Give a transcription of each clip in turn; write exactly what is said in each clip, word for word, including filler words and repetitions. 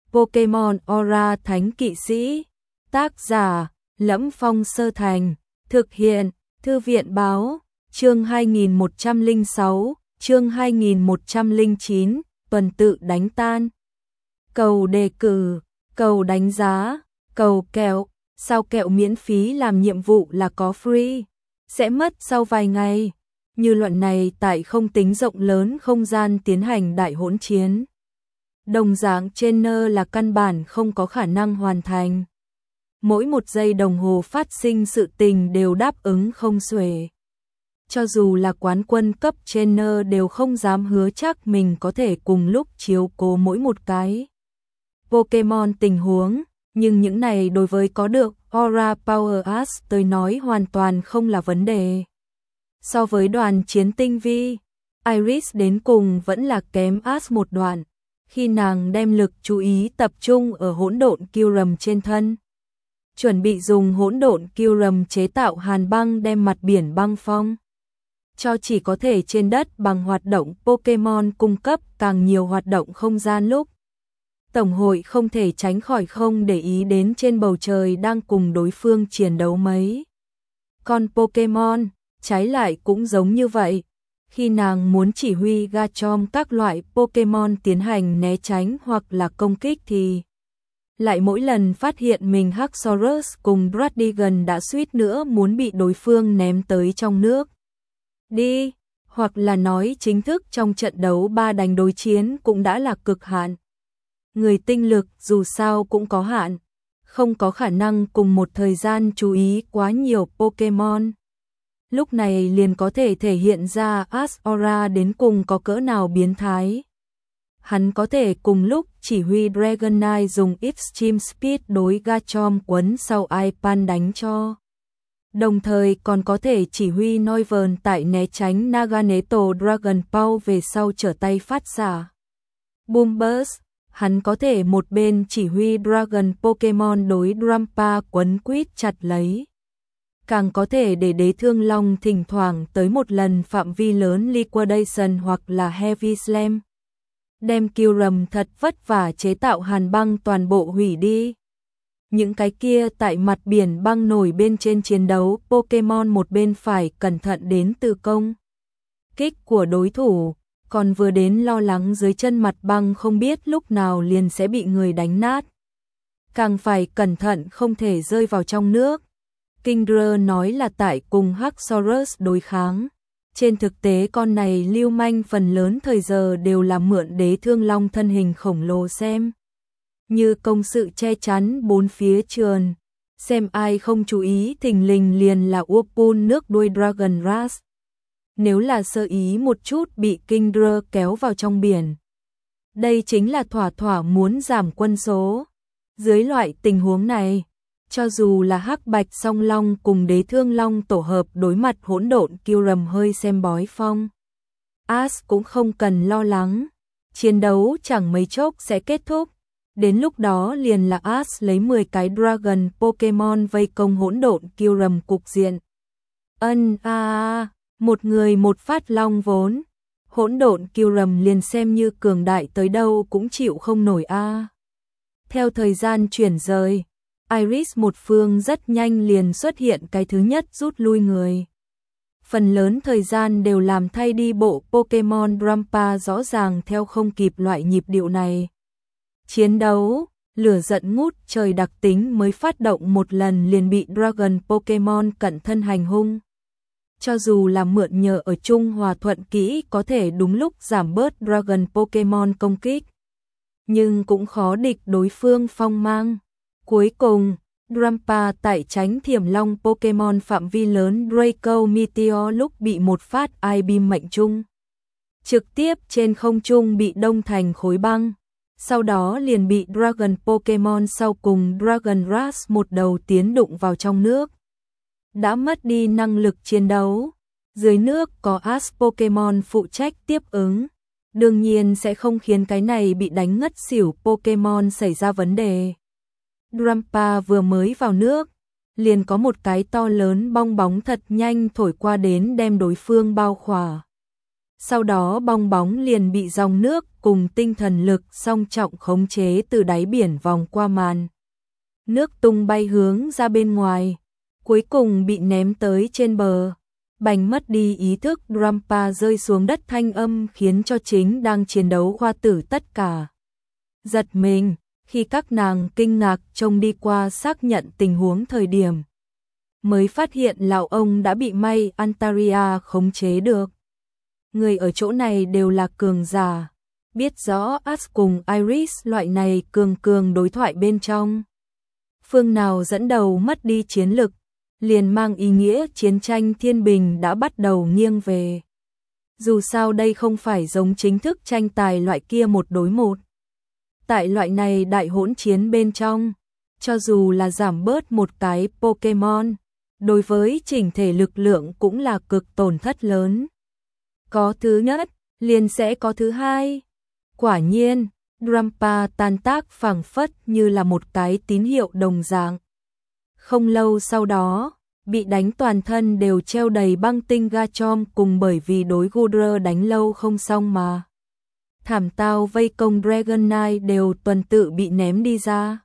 Pokemon Aura Thánh Kỵ Sĩ. Tác giả: Lẫm Phong Sơ Thành. Thực hiện: Thư viện báo. Chương hai nghìn một trăm lẻ sáu, chương hai nghìn một trăm lẻ chín, tuần tự đánh tan. Cầu đề cử, cầu đánh giá, cầu kẹo, sao kẹo miễn phí làm nhiệm vụ là có free, sẽ mất sau vài ngày. Như luận này tại không tính rộng lớn không gian tiến hành đại hỗn chiến. Đồng dạng trainer là căn bản không có khả năng hoàn thành. Mỗi một giây đồng hồ phát sinh sự tình đều đáp ứng không xuể. Cho dù là quán quân cấp trainer đều không dám hứa chắc mình có thể cùng lúc chiếu cố mỗi một cái Pokemon tình huống, nhưng những này đối với có được Aura Power Us tới nói hoàn toàn không là vấn đề. So với đoàn chiến tinh vi, Iris đến cùng vẫn là kém Us một đoạn, khi nàng đem lực chú ý tập trung ở hỗn độn Kyurem trên thân. Chuẩn bị dùng hỗn độn Kyurem chế tạo hàn băng đem mặt biển băng phong. Cho chỉ có thể trên đất bằng hoạt động Pokemon cung cấp càng nhiều hoạt động không gian lúc. Tổng hội không thể tránh khỏi không để ý đến trên bầu trời đang cùng đối phương chiến đấu mấy con Pokemon, trái lại cũng giống như vậy. Khi nàng muốn chỉ huy Garchomp các loại Pokemon tiến hành né tránh hoặc là công kích thì lại mỗi lần phát hiện mình Haxorus cùng Druddigon đã suýt nữa muốn bị đối phương ném tới trong nước đi, hoặc là nói chính thức trong trận đấu ba đánh đối chiến cũng đã là cực hạn. Người tinh lực dù sao cũng có hạn, không có khả năng cùng một thời gian chú ý quá nhiều Pokemon. Lúc này liền có thể thể hiện ra Aura đến cùng có cỡ nào biến thái. Hắn có thể cùng lúc chỉ huy Dragonite dùng Extreme Speed đối Garchomp quấn sau Ipan đánh cho. Đồng thời còn có thể chỉ huy Noivern tại né tránh Naganeto Dragon Ball về sau trở tay phát xạ Boom Burst. Hắn có thể một bên chỉ huy Dragon Pokemon đối Drampa quấn quýt chặt lấy. Càng có thể để Đế Thương Long thỉnh thoảng tới một lần phạm vi lớn Liquidation hoặc là Heavy Slam. Đem Kyurem thật vất vả chế tạo hàn băng toàn bộ hủy đi. Những cái kia tại mặt biển băng nổi bên trên chiến đấu Pokemon một bên phải cẩn thận đến từ công kích của đối thủ, còn vừa đến lo lắng dưới chân mặt băng không biết lúc nào liền sẽ bị người đánh nát. Càng phải cẩn thận không thể rơi vào trong nước. Kingdra nói là tại cùng Haxorus đối kháng. Trên thực tế con này lưu manh phần lớn thời giờ đều là mượn Đế Thương Long thân hình khổng lồ xem như công sự che chắn bốn phía trườn. Xem ai không chú ý thình lình liền là Whirlpool nước đuôi Dragon Rush. Nếu là sơ ý một chút bị Kingdra kéo vào trong biển. Đây chính là thỏa thỏa muốn giảm quân số. Dưới loại tình huống này, cho dù là Hắc Bạch Song Long cùng Đế Thương Long tổ hợp đối mặt hỗn độn Kyurem hơi xem bói phong, Ash cũng không cần lo lắng. Chiến đấu chẳng mấy chốc sẽ kết thúc. Đến lúc đó liền là Ash lấy mười cái Dragon Pokemon vây công hỗn độn Kyurem cục diện. Ân a à, một người một phát long vốn. Hỗn độn Kyurem liền xem như cường đại tới đâu cũng chịu không nổi a. À. Theo thời gian chuyển rời, Iris một phương rất nhanh liền xuất hiện cái thứ nhất rút lui người. Phần lớn thời gian đều làm thay đi bộ Pokemon Drampa rõ ràng theo không kịp loại nhịp điệu này. Chiến đấu, lửa giận ngút trời đặc tính mới phát động một lần liền bị Dragon Pokemon cận thân hành hung. Cho dù là mượn nhờ ở chung hòa thuận kỹ có thể đúng lúc giảm bớt Dragon Pokemon công kích. Nhưng cũng khó địch đối phương phong mang. Cuối cùng, Drampa tại tránh thiểm long Pokemon phạm vi lớn Draco Meteor lúc bị một phát I-Beam mệnh trung. Trực tiếp trên không trung bị đông thành khối băng. Sau đó liền bị Dragon Pokemon sau cùng Dragon Rush một đầu tiến đụng vào trong nước. Đã mất đi năng lực chiến đấu. Dưới nước có Ash Pokemon phụ trách tiếp ứng. Đương nhiên sẽ không khiến cái này bị đánh ngất xỉu Pokemon xảy ra vấn đề. Drampa vừa mới vào nước, liền có một cái to lớn bong bóng thật nhanh thổi qua đến đem đối phương bao khỏa. Sau đó bong bóng liền bị dòng nước cùng tinh thần lực song trọng khống chế từ đáy biển vòng qua màn nước tung bay hướng ra bên ngoài, cuối cùng bị ném tới trên bờ. Bành mất đi ý thức, Drampa rơi xuống đất, thanh âm khiến cho chính đang chiến đấu khoa tử tất cả giật mình, khi các nàng kinh ngạc trông đi qua xác nhận tình huống thời điểm, mới phát hiện lão ông đã bị May Antaria khống chế được. Người ở chỗ này đều là cường giả, biết rõ Ash cùng Iris loại này cường cường đối thoại bên trong. Phương nào dẫn đầu mất đi chiến lực, liền mang ý nghĩa chiến tranh thiên bình đã bắt đầu nghiêng về. Dù sao đây không phải giống chính thức tranh tài loại kia một đối một. Tại loại này đại hỗn chiến bên trong, cho dù là giảm bớt một cái Pokemon, đối với chỉnh thể lực lượng cũng là cực tổn thất lớn. Có thứ nhất, liền sẽ có thứ hai. Quả nhiên, Drampa tan tác phảng phất như là một cái tín hiệu đồng dạng. Không lâu sau đó, bị đánh toàn thân đều treo đầy băng tinh Garchomp cùng bởi vì đối Goodra đánh lâu không xong mà thảm tao vây công Dragonite đều tuần tự bị ném đi ra.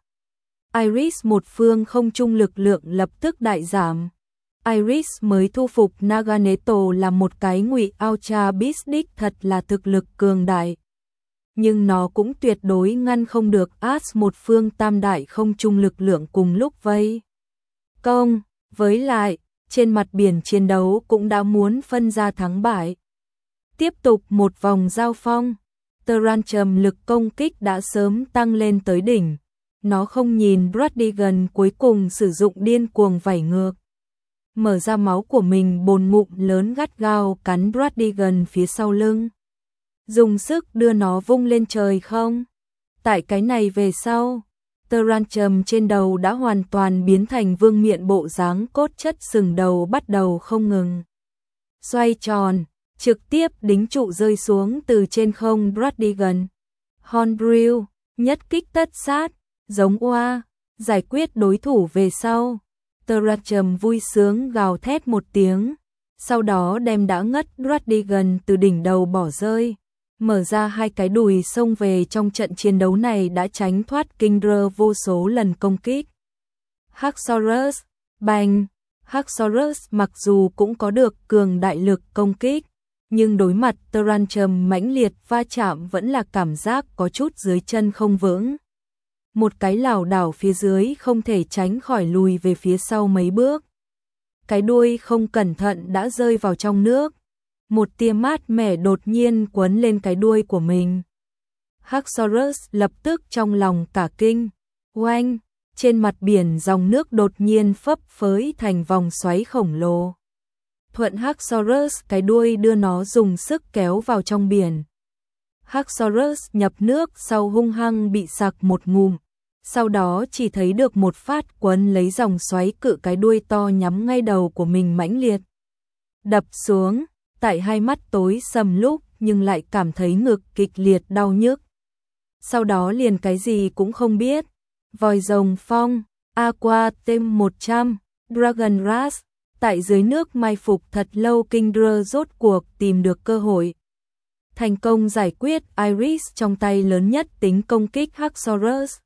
Iris một phương không trung lực lượng lập tức đại giảm. Iris mới thu phục Naganeto là một cái ngụy Ultra Beast đích thật là thực lực cường đại. Nhưng nó cũng tuyệt đối ngăn không được Ash một phương tam đại không trung lực lượng cùng lúc vây công. Với lại, trên mặt biển chiến đấu cũng đã muốn phân ra thắng bại. Tiếp tục một vòng giao phong, Tyranium lực công kích đã sớm tăng lên tới đỉnh. Nó không nhìn Bradigan cuối cùng sử dụng điên cuồng vảy ngược. Mở ra máu của mình bồn ngụm lớn gắt gao cắn Bradigan phía sau lưng. Dùng sức đưa nó vung lên trời không. Tại cái này về sau, Tyranium trên đầu đã hoàn toàn biến thành vương miện bộ dáng cốt chất sừng đầu bắt đầu không ngừng xoay tròn, trực tiếp đính trụ rơi xuống từ trên không Bradigan. Hornbill, nhất kích tất sát, giống oa, giải quyết đối thủ về sau. Tyranium vui sướng gào thét một tiếng, sau đó đem đã ngất Bradigan từ đỉnh đầu bỏ rơi. Mở ra hai cái đùi xông về trong trận chiến đấu này đã tránh thoát Kingdra vô số lần công kích. Haxorus, bành, Haxorus mặc dù cũng có được cường đại lực công kích, nhưng đối mặt Tyranium mãnh liệt va chạm vẫn là cảm giác có chút dưới chân không vững. Một cái lảo đảo phía dưới không thể tránh khỏi lùi về phía sau mấy bước. Cái đuôi không cẩn thận đã rơi vào trong nước. Một tia mát mẻ đột nhiên quấn lên cái đuôi của mình. Haxorus lập tức trong lòng cả kinh. Oanh, trên mặt biển dòng nước đột nhiên phấp phới thành vòng xoáy khổng lồ. Thuận Haxorus cái đuôi đưa nó dùng sức kéo vào trong biển. Haxorus nhập nước sau hung hăng bị sặc một ngụm. Sau đó chỉ thấy được một phát quấn lấy dòng xoáy cự cái đuôi to nhắm ngay đầu của mình mãnh liệt đập xuống. Tại hai mắt tối sầm lúc nhưng lại cảm thấy ngực kịch liệt đau nhức. Sau đó liền cái gì cũng không biết. Vòi rồng phong, Aqua Tem một trăm, Dragon Rush, tại dưới nước mai phục thật lâu Kingdra rốt cuộc tìm được cơ hội. Thành công giải quyết Iris trong tay lớn nhất tính công kích Haxorus.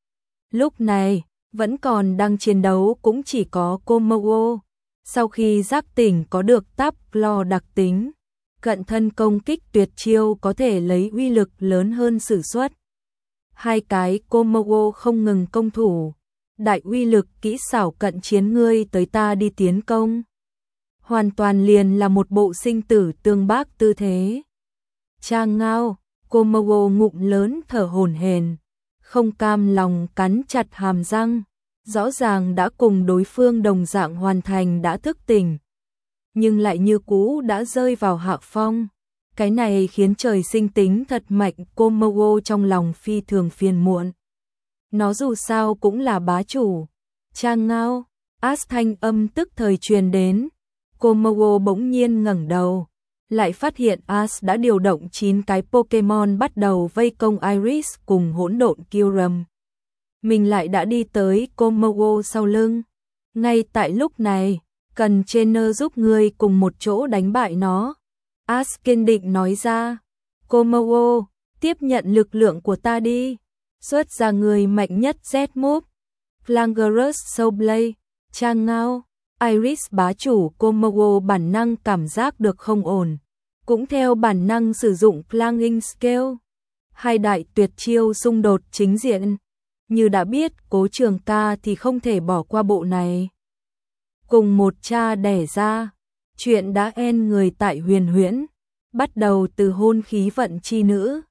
Lúc này, vẫn còn đang chiến đấu cũng chỉ có Komodo. Sau khi giác tỉnh có được Táp Claw đặc tính, cận thân công kích tuyệt chiêu có thể lấy uy lực lớn hơn sử xuất. Hai cái Komodo không ngừng công thủ, đại uy lực kỹ xảo cận chiến ngươi tới ta đi tiến công. Hoàn toàn liền là một bộ sinh tử tương bác tư thế. Trang ngao, Komodo ngụm lớn thở hổn hển, không cam lòng cắn chặt hàm răng. Rõ ràng đã cùng đối phương đồng dạng hoàn thành đã thức tỉnh, nhưng lại như cũ đã rơi vào hạ phong. Cái này khiến trời sinh tính thật mạnh Komodo trong lòng phi thường phiền muộn. Nó dù sao cũng là bá chủ. Trang ngao, Ash thanh âm tức thời truyền đến. Komodo bỗng nhiên ngẩng đầu, lại phát hiện Ash đã điều động chín cái Pokemon bắt đầu vây công Iris cùng hỗn độn Kyurem. Mình lại đã đi tới Komodo sau lưng. Ngay tại lúc này, cần trainer giúp ngươi cùng một chỗ đánh bại nó. Ash kiên định nói ra. Komodo, tiếp nhận lực lượng của ta đi. Xuất ra người mạnh nhất Z-Move. Flangerus Soulblade, Trang Ngao, Iris bá chủ Komodo bản năng cảm giác được không ổn. Cũng theo bản năng sử dụng Flying Scale. Hai đại tuyệt chiêu xung đột chính diện. Như đã biết, Cố Trường Ca thì không thể bỏ qua bộ này. Cùng một cha đẻ ra, chuyện đã end người tại Huyền Huyễn, bắt đầu từ hôn khí vận chi nữ.